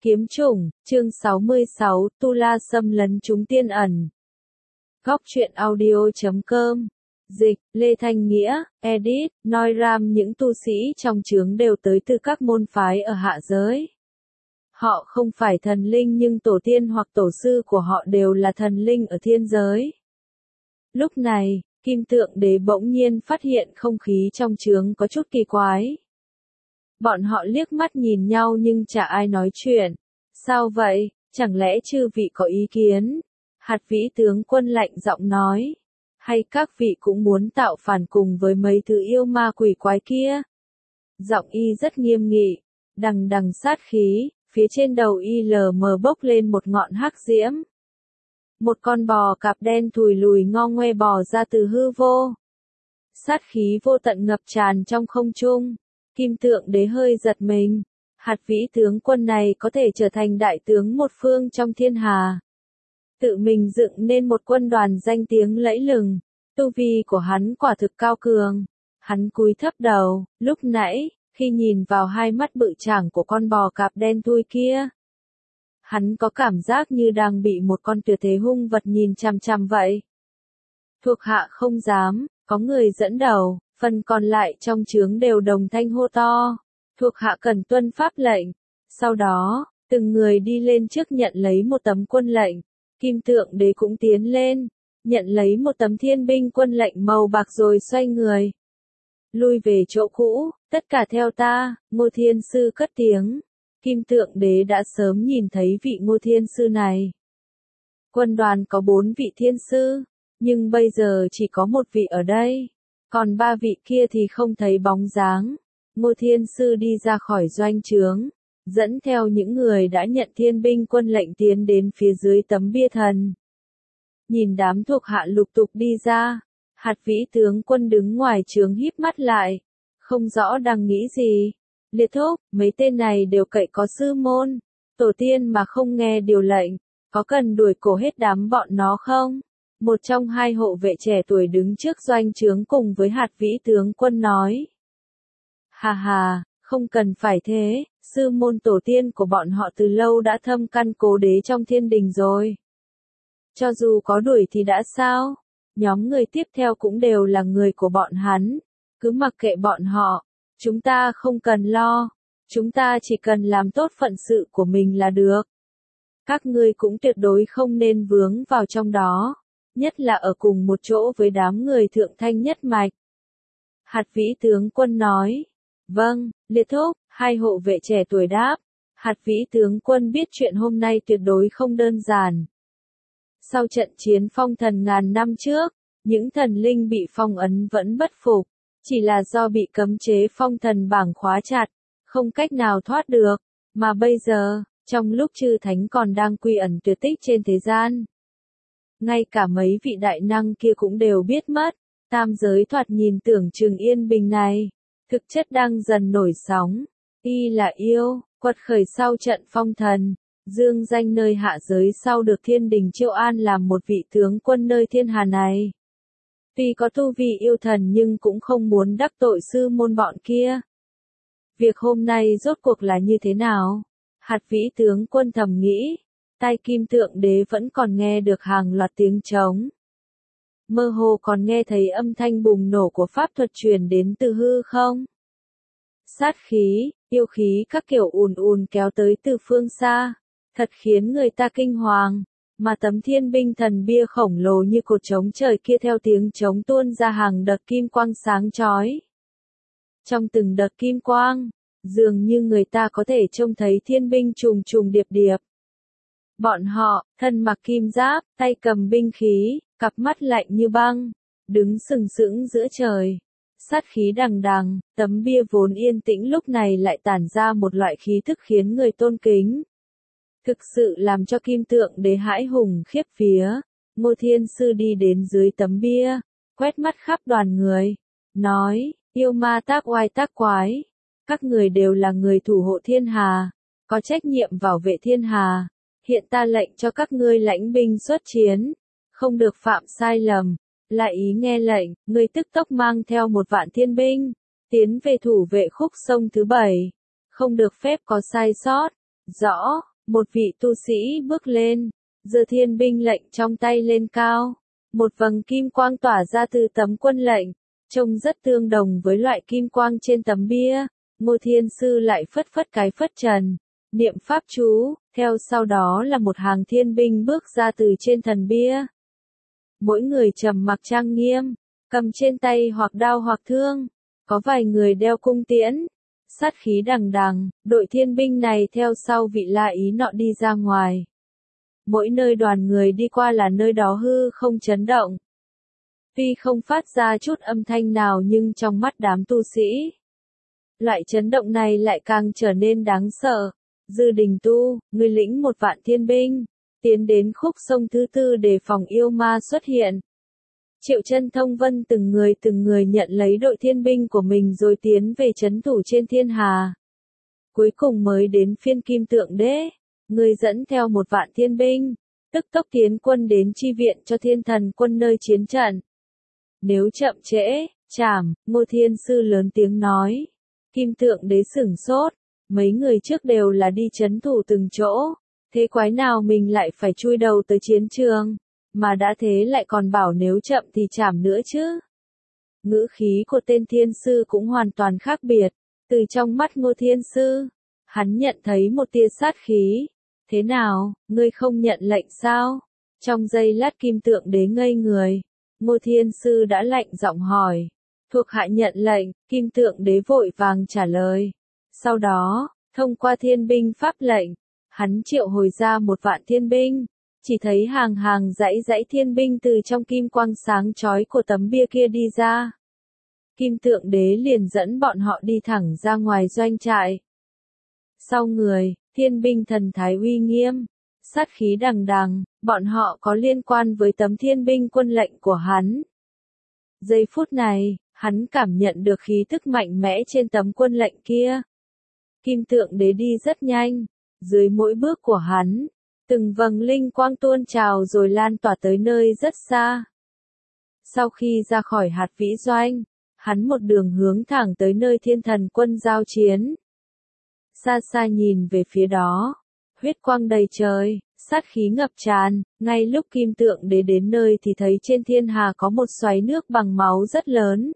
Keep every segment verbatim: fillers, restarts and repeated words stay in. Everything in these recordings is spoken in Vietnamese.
Kiếm chủng, chương sáu mươi sáu, Tu La xâm lấn chúng tiên ẩn. Góc truyện audio chấm com. Dịch, Lê Thanh Nghĩa, edit, nói ram những tu sĩ trong chướng đều tới từ các môn phái ở hạ giới. Họ không phải thần linh nhưng tổ tiên hoặc tổ sư của họ đều là thần linh ở thiên giới. Lúc này, Kim Tượng Đế bỗng nhiên phát hiện không khí trong chướng có chút kỳ quái. Bọn họ liếc mắt nhìn nhau nhưng chả ai nói chuyện. Sao vậy, chẳng lẽ chư vị có ý kiến? Hạt Vĩ tướng quân lạnh giọng nói. Hay các vị cũng muốn tạo phản cùng với mấy thứ yêu ma quỷ quái kia? Giọng y rất nghiêm nghị, đằng đằng sát khí, phía trên đầu y lờ mờ bốc lên một ngọn hắc diễm. Một con bò cạp đen thùi lùi ngo ngoe bò ra từ hư vô. Sát khí vô tận ngập tràn trong không trung. Kim Tượng Đế hơi giật mình. Hạt Vĩ tướng quân này có thể trở thành đại tướng một phương trong thiên hà. Tự mình dựng nên một quân đoàn danh tiếng lẫy lừng. Tu vi của hắn quả thực cao cường. Hắn cúi thấp đầu, lúc nãy, khi nhìn vào hai mắt bự chảng của con bò cạp đen thui kia. Hắn có cảm giác như đang bị một con tuyệt thế hung vật nhìn chằm chằm vậy. Thuộc hạ không dám, có người dẫn đầu, phần còn lại trong chướng đều đồng thanh hô to. Thuộc hạ cần tuân pháp lệnh. Sau đó, từng người đi lên trước nhận lấy một tấm quân lệnh. Kim Tượng Đế cũng tiến lên, nhận lấy một tấm thiên binh quân lệnh màu bạc rồi xoay người. Lui về chỗ cũ, tất cả theo ta, Ngô Thiên Sư cất tiếng. Kim Tượng Đế đã sớm nhìn thấy vị Ngô Thiên Sư này. Quân đoàn có bốn vị thiên sư, nhưng bây giờ chỉ có một vị ở đây. Còn ba vị kia thì không thấy bóng dáng. Ngô Thiên Sư đi ra khỏi doanh trướng, dẫn theo những người đã nhận thiên binh quân lệnh tiến đến phía dưới tấm bia thần. Nhìn đám thuộc hạ lục tục đi ra, Hạt Vĩ tướng quân đứng ngoài trướng híp mắt lại, không rõ đang nghĩ gì. Liệt thúc, mấy tên này đều cậy có sư môn, tổ tiên mà không nghe điều lệnh, có cần đuổi cổ hết đám bọn nó không? Một trong hai hộ vệ trẻ tuổi đứng trước doanh trướng cùng với Hạt Vĩ tướng quân nói. Hà hà, không cần phải thế, sư môn tổ tiên của bọn họ từ lâu đã thâm căn cố đế trong thiên đình rồi. Cho dù có đuổi thì đã sao? Nhóm người tiếp theo cũng đều là người của bọn hắn, cứ mặc kệ bọn họ, chúng ta không cần lo, chúng ta chỉ cần làm tốt phận sự của mình là được. Các ngươi cũng tuyệt đối không nên vướng vào trong đó, nhất là ở cùng một chỗ với đám người thượng thanh nhất mạch. Hạt Vĩ tướng quân nói. Vâng, liệt thúc, hai hộ vệ trẻ tuổi đáp. Hạt Vĩ tướng quân biết chuyện hôm nay tuyệt đối không đơn giản. Sau trận chiến phong thần ngàn năm trước, những thần linh bị phong ấn vẫn bất phục, chỉ là do bị cấm chế phong thần bảng khóa chặt, không cách nào thoát được, mà bây giờ, trong lúc chư thánh còn đang quy ẩn tuyệt tích trên thế gian. Ngay cả mấy vị đại năng kia cũng đều biết mất, tam giới thoạt nhìn tưởng chừng yên bình này. Thực chất đang dần nổi sóng, y là yêu, quật khởi sau trận phong thần, dương danh nơi hạ giới sau được thiên đình chiêu an làm một vị tướng quân nơi thiên hà này. Tuy có tu vi yêu thần nhưng cũng không muốn đắc tội sư môn bọn kia. Việc hôm nay rốt cuộc là như thế nào? Hạt Vĩ tướng quân thầm nghĩ, tai Kim Tượng Đế vẫn còn nghe được hàng loạt tiếng trống. Mơ hồ còn nghe thấy âm thanh bùng nổ của pháp thuật truyền đến từ hư không? Sát khí, yêu khí các kiểu ùn ùn kéo tới từ phương xa, thật khiến người ta kinh hoàng, mà tấm thiên binh thần bia khổng lồ như cột trống trời kia theo tiếng trống tuôn ra hàng đợt kim quang sáng chói. Trong từng đợt kim quang, dường như người ta có thể trông thấy thiên binh trùng trùng điệp điệp. Bọn họ, thân mặc kim giáp, tay cầm binh khí, cặp mắt lạnh như băng, đứng sừng sững giữa trời. Sát khí đằng đằng, tấm bia vốn yên tĩnh lúc này lại tản ra một loại khí thức khiến người tôn kính. Thực sự làm cho Kim Tượng Đế hãi hùng khiếp vía. Ngô Thiên Sư đi đến dưới tấm bia, quét mắt khắp đoàn người, nói, yêu ma tác oai tác quái. Các người đều là người thủ hộ thiên hà, có trách nhiệm bảo vệ thiên hà. Hiện ta lệnh cho các ngươi lãnh binh xuất chiến, không được phạm sai lầm. Lại ý nghe lệnh, ngươi tức tốc mang theo một vạn thiên binh, tiến về thủ vệ khúc sông thứ bảy. Không được phép có sai sót. Rõ, Một vị tu sĩ bước lên, giơ thiên binh lệnh trong tay lên cao. Một vầng kim quang tỏa ra từ tấm quân lệnh, trông rất tương đồng với loại kim quang trên tấm bia. Ngô Thiên Sư lại phất phất cái phất trần, niệm pháp chú, theo sau đó là một hàng thiên binh bước ra từ trên thần bia. Mỗi người trầm mặc trang nghiêm, cầm trên tay hoặc đao hoặc thương, có vài người đeo cung tiễn, sát khí đằng đằng. Đội thiên binh này theo sau vị La Ý nọ đi ra ngoài. Mỗi nơi đoàn người đi qua là nơi đó hư không chấn động. Tuy không phát ra chút âm thanh nào nhưng trong mắt đám tu sĩ, loại chấn động này lại càng trở nên đáng sợ. Dư Đình Tu, người lĩnh một vạn thiên binh, tiến đến khúc sông thứ tư để phòng yêu ma xuất hiện. Triệu Chân Thông Vân từng người từng người nhận lấy đội thiên binh của mình rồi tiến về trấn thủ trên thiên hà. Cuối cùng mới đến phiên Kim Tượng Đế, người dẫn theo một vạn thiên binh, tức tốc tiến quân đến chi viện cho Thiên Thần quân nơi chiến trận. Nếu chậm trễ, chảm, Ngô Thiên Sư lớn tiếng nói. Kim Tượng Đế sửng sốt, mấy người trước đều là đi trấn thủ từng chỗ, thế quái nào mình lại phải chui đầu tới chiến trường, mà đã thế lại còn bảo nếu chậm thì chảm nữa chứ. Ngữ khí của tên Thiên Sư cũng hoàn toàn khác biệt, từ trong mắt Ngô Thiên Sư, hắn nhận thấy một tia sát khí. Thế nào, ngươi không nhận lệnh sao? Trong giây lát Kim Tượng Đế ngây người, Ngô Thiên Sư đã lạnh giọng hỏi. Thuộc hạ nhận lệnh, Kim Tượng Đế vội vàng trả lời. Sau đó, thông qua thiên binh pháp lệnh, hắn triệu hồi ra một vạn thiên binh, chỉ thấy hàng hàng dãy dãy thiên binh từ trong kim quang sáng chói của tấm bia kia đi ra. Kim Tượng Đế liền dẫn bọn họ đi thẳng ra ngoài doanh trại. Sau người, thiên binh thần thái uy nghiêm, sát khí đằng đằng, bọn họ có liên quan với tấm thiên binh quân lệnh của hắn. Giây phút này, hắn cảm nhận được khí tức mạnh mẽ trên tấm quân lệnh kia. Kim Tượng Đế đi rất nhanh, dưới mỗi bước của hắn, từng vầng linh quang tuôn trào rồi lan tỏa tới nơi rất xa. Sau khi ra khỏi hạt vĩ doanh, hắn một đường hướng thẳng tới nơi Thiên Thần quân giao chiến. Xa xa nhìn về phía đó, huyết quang đầy trời, sát khí ngập tràn. Ngay lúc Kim Tượng Đế đến nơi thì thấy trên thiên hà có một xoáy nước bằng máu rất lớn.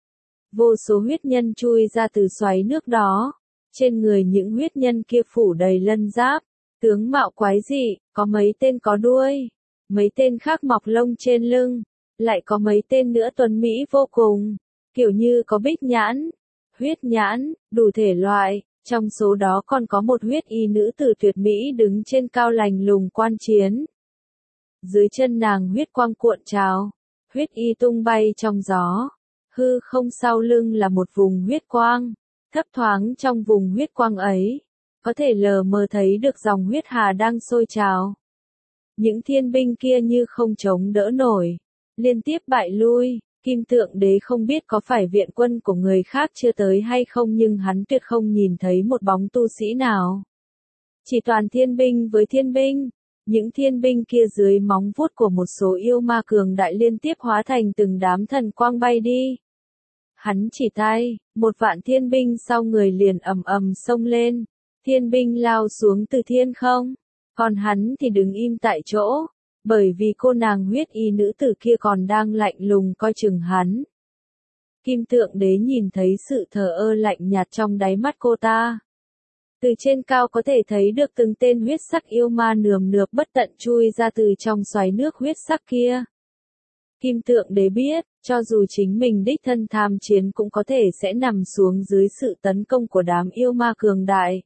Vô số huyết nhân chui ra từ xoáy nước đó. Trên người những huyết nhân kia phủ đầy lân giáp, tướng mạo quái dị, có mấy tên có đuôi, mấy tên khác mọc lông trên lưng, lại có mấy tên nữa tuấn mỹ vô cùng, kiểu như có bích nhãn, huyết nhãn, đủ thể loại. Trong số đó còn có một huyết y nữ tử tuyệt mỹ đứng trên cao lành lùng quan chiến. Dưới chân nàng huyết quang cuộn trào, huyết y tung bay trong gió, hư không sau lưng là một vùng huyết quang, thấp thoáng trong vùng huyết quang ấy, có thể lờ mờ thấy được dòng huyết hà đang sôi trào. Những thiên binh kia như không chống đỡ nổi, liên tiếp bại lui. Kim Tượng Đế không biết có phải viện quân của người khác chưa tới hay không nhưng hắn tuyệt không nhìn thấy một bóng tu sĩ nào. Chỉ toàn thiên binh với thiên binh, những thiên binh kia dưới móng vuốt của một số yêu ma cường đại liên tiếp hóa thành từng đám thần quang bay đi. Hắn chỉ tay, một vạn thiên binh sau người liền ầm ầm xông lên, thiên binh lao xuống từ thiên không, còn hắn thì đứng im tại chỗ. Bởi vì cô nàng huyết y nữ tử kia còn đang lạnh lùng coi chừng hắn. Kim Tượng Đế nhìn thấy sự thờ ơ lạnh nhạt trong đáy mắt cô ta. Từ trên cao có thể thấy được từng tên huyết sắc yêu ma nườm nượp bất tận chui ra từ trong xoáy nước huyết sắc kia. Kim Tượng Đế biết, cho dù chính mình đích thân tham chiến cũng có thể sẽ nằm xuống dưới sự tấn công của đám yêu ma cường đại.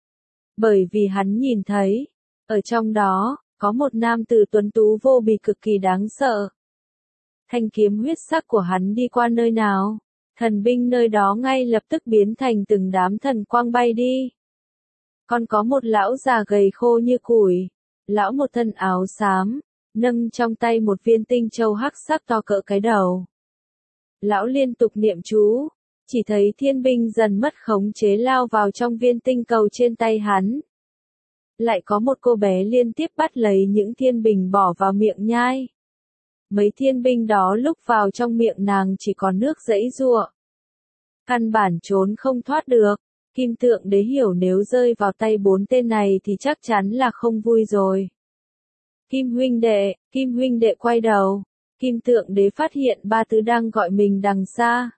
Bởi vì hắn nhìn thấy, ở trong đó, có một nam tử tuấn tú vô bì cực kỳ đáng sợ. Thanh kiếm huyết sắc của hắn đi qua nơi nào, thần binh nơi đó ngay lập tức biến thành từng đám thần quang bay đi. Còn có một lão già gầy khô như củi, lão một thân áo xám, nâng trong tay một viên tinh châu hắc sắc to cỡ cái đầu. Lão liên tục niệm chú, chỉ thấy thiên binh dần mất khống chế lao vào trong viên tinh cầu trên tay hắn. Lại có một cô bé liên tiếp bắt lấy những thiên bình bỏ vào miệng nhai. Mấy thiên binh đó lúc vào trong miệng nàng chỉ còn nước giãy giụa. Căn bản trốn không thoát được. Kim Tượng Đế hiểu nếu rơi vào tay bốn tên này thì chắc chắn là không vui rồi. Kim huynh đệ, Kim huynh đệ quay đầu. Kim Tượng Đế phát hiện Ba Tứ đang gọi mình đằng xa.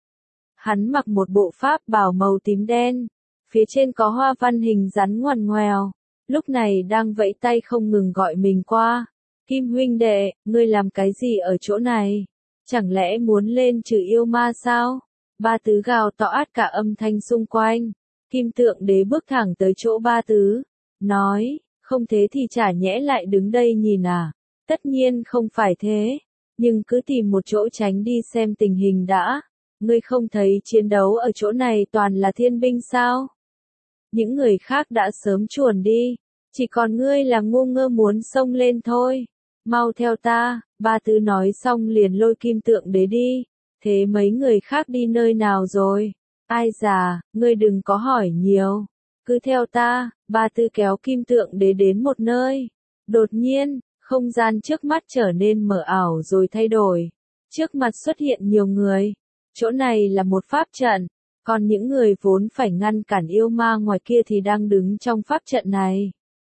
Hắn mặc một bộ pháp bào màu tím đen, phía trên có hoa văn hình rắn ngoằn ngoèo, lúc này đang vẫy tay không ngừng gọi mình qua. Kim huynh đệ, ngươi làm cái gì ở chỗ này? Chẳng lẽ muốn lên trừ yêu ma sao? Ba Tứ gào to át cả âm thanh xung quanh. Kim Tượng Đế bước thẳng tới chỗ Ba Tứ, nói, không thế thì chả nhẽ lại đứng đây nhìn à? Tất nhiên không phải thế, nhưng cứ tìm một chỗ tránh đi xem tình hình đã. Ngươi không thấy chiến đấu ở chỗ này toàn là thiên binh sao? Những người khác đã sớm chuồn đi, chỉ còn ngươi là ngu ngơ muốn xông lên thôi. Mau theo ta, Ba Tứ nói xong liền lôi Kim Tượng Đế đi. Thế mấy người khác đi nơi nào rồi? Ai già, ngươi đừng có hỏi nhiều. Cứ theo ta, Ba Tứ kéo Kim Tượng Đế đến một nơi. Đột nhiên, không gian trước mắt trở nên mờ ảo rồi thay đổi. Trước mặt xuất hiện nhiều người. Chỗ này là một pháp trận, còn những người vốn phải ngăn cản yêu ma ngoài kia thì đang đứng trong pháp trận này.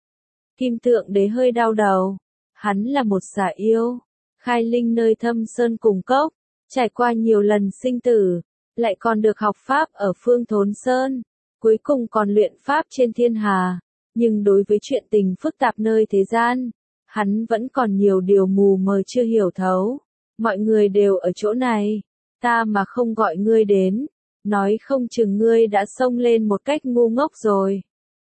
Kim Tượng Đế hơi đau đầu. Hắn là một xà yêu, khai linh nơi thâm sơn cùng cốc, trải qua nhiều lần sinh tử, lại còn được học pháp ở phương Thốn Sơn, cuối cùng còn luyện pháp trên thiên hà. Nhưng đối với chuyện tình phức tạp nơi thế gian, hắn vẫn còn nhiều điều mù mờ chưa hiểu thấu. Mọi người đều ở chỗ này, ta mà không gọi ngươi đến, nói không chừng ngươi đã xông lên một cách ngu ngốc rồi.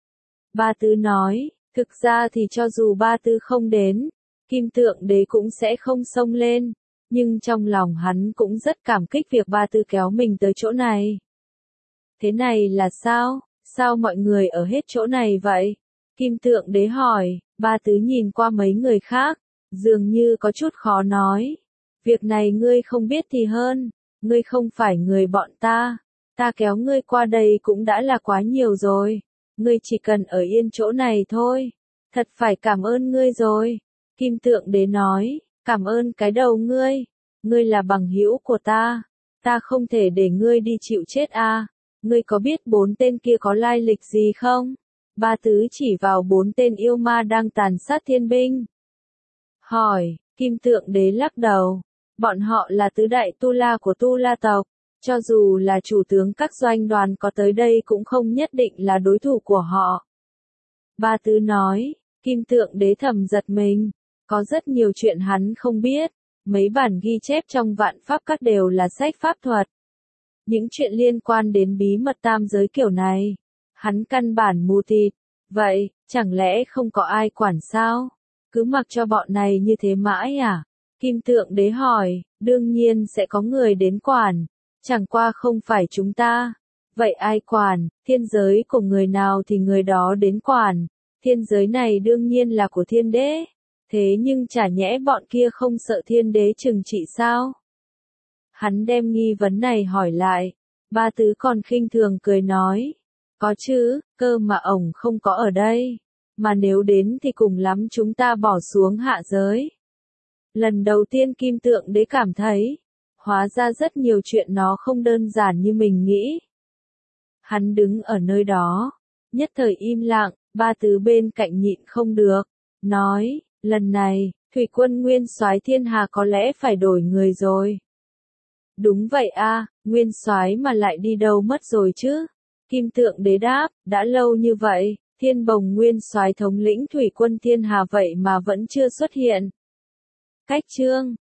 Ba Tứ nói, thực ra thì cho dù Ba Tứ không đến, Kim Tượng Đế cũng sẽ không xông lên, nhưng trong lòng hắn cũng rất cảm kích việc Ba Tứ kéo mình tới chỗ này. Thế này là sao? Sao mọi người ở hết chỗ này vậy? Kim Tượng Đế hỏi. Ba Tứ nhìn qua mấy người khác, dường như có chút khó nói. Việc này ngươi không biết thì hơn, ngươi không phải người bọn ta, ta kéo ngươi qua đây cũng đã là quá nhiều rồi, ngươi chỉ cần ở yên chỗ này thôi, thật phải cảm ơn ngươi rồi. Kim Tượng Đế nói, cảm ơn cái đầu ngươi, ngươi là bằng hữu của ta, ta không thể để ngươi đi chịu chết à, ngươi có biết bốn tên kia có lai lịch gì không? Ba Tứ chỉ vào bốn tên yêu ma đang tàn sát thiên binh. Hỏi, Kim Tượng Đế lắc đầu, bọn họ là tứ đại tu la của tu la tộc, cho dù là chủ tướng các doanh đoàn có tới đây cũng không nhất định là đối thủ của họ. Ba Tứ nói, Kim Tượng Đế thầm giật mình, có rất nhiều chuyện hắn không biết, mấy bản ghi chép trong vạn pháp các đều là sách pháp thuật. Những chuyện liên quan đến bí mật tam giới kiểu này, hắn căn bản mù tịt, vậy, chẳng lẽ không có ai quản sao? Cứ mặc cho bọn này như thế mãi à? Kim Tượng Đế hỏi, đương nhiên sẽ có người đến quản, chẳng qua không phải chúng ta. Vậy ai quản, thiên giới của người nào thì người đó đến quản, thiên giới này đương nhiên là của thiên đế, thế nhưng chả nhẽ bọn kia không sợ thiên đế trừng trị sao? Hắn đem nghi vấn này hỏi lại, Ba Tứ còn khinh thường cười nói, có chứ, cơ mà ổng không có ở đây, mà nếu đến thì cùng lắm chúng ta bỏ xuống hạ giới. Lần đầu tiên Kim Tượng Đế cảm thấy, hóa ra rất nhiều chuyện nó không đơn giản như mình nghĩ. Hắn đứng ở nơi đó, nhất thời im lặng, Ba Tứ bên cạnh nhịn không được, nói, lần này, thủy quân nguyên soái thiên hà có lẽ phải đổi người rồi. Đúng vậy a, nguyên soái mà lại đi đâu mất rồi chứ? Kim Tượng Đế đáp, đã lâu như vậy, Thiên Bồng nguyên soái thống lĩnh thủy quân thiên hà vậy mà vẫn chưa xuất hiện. Cách chương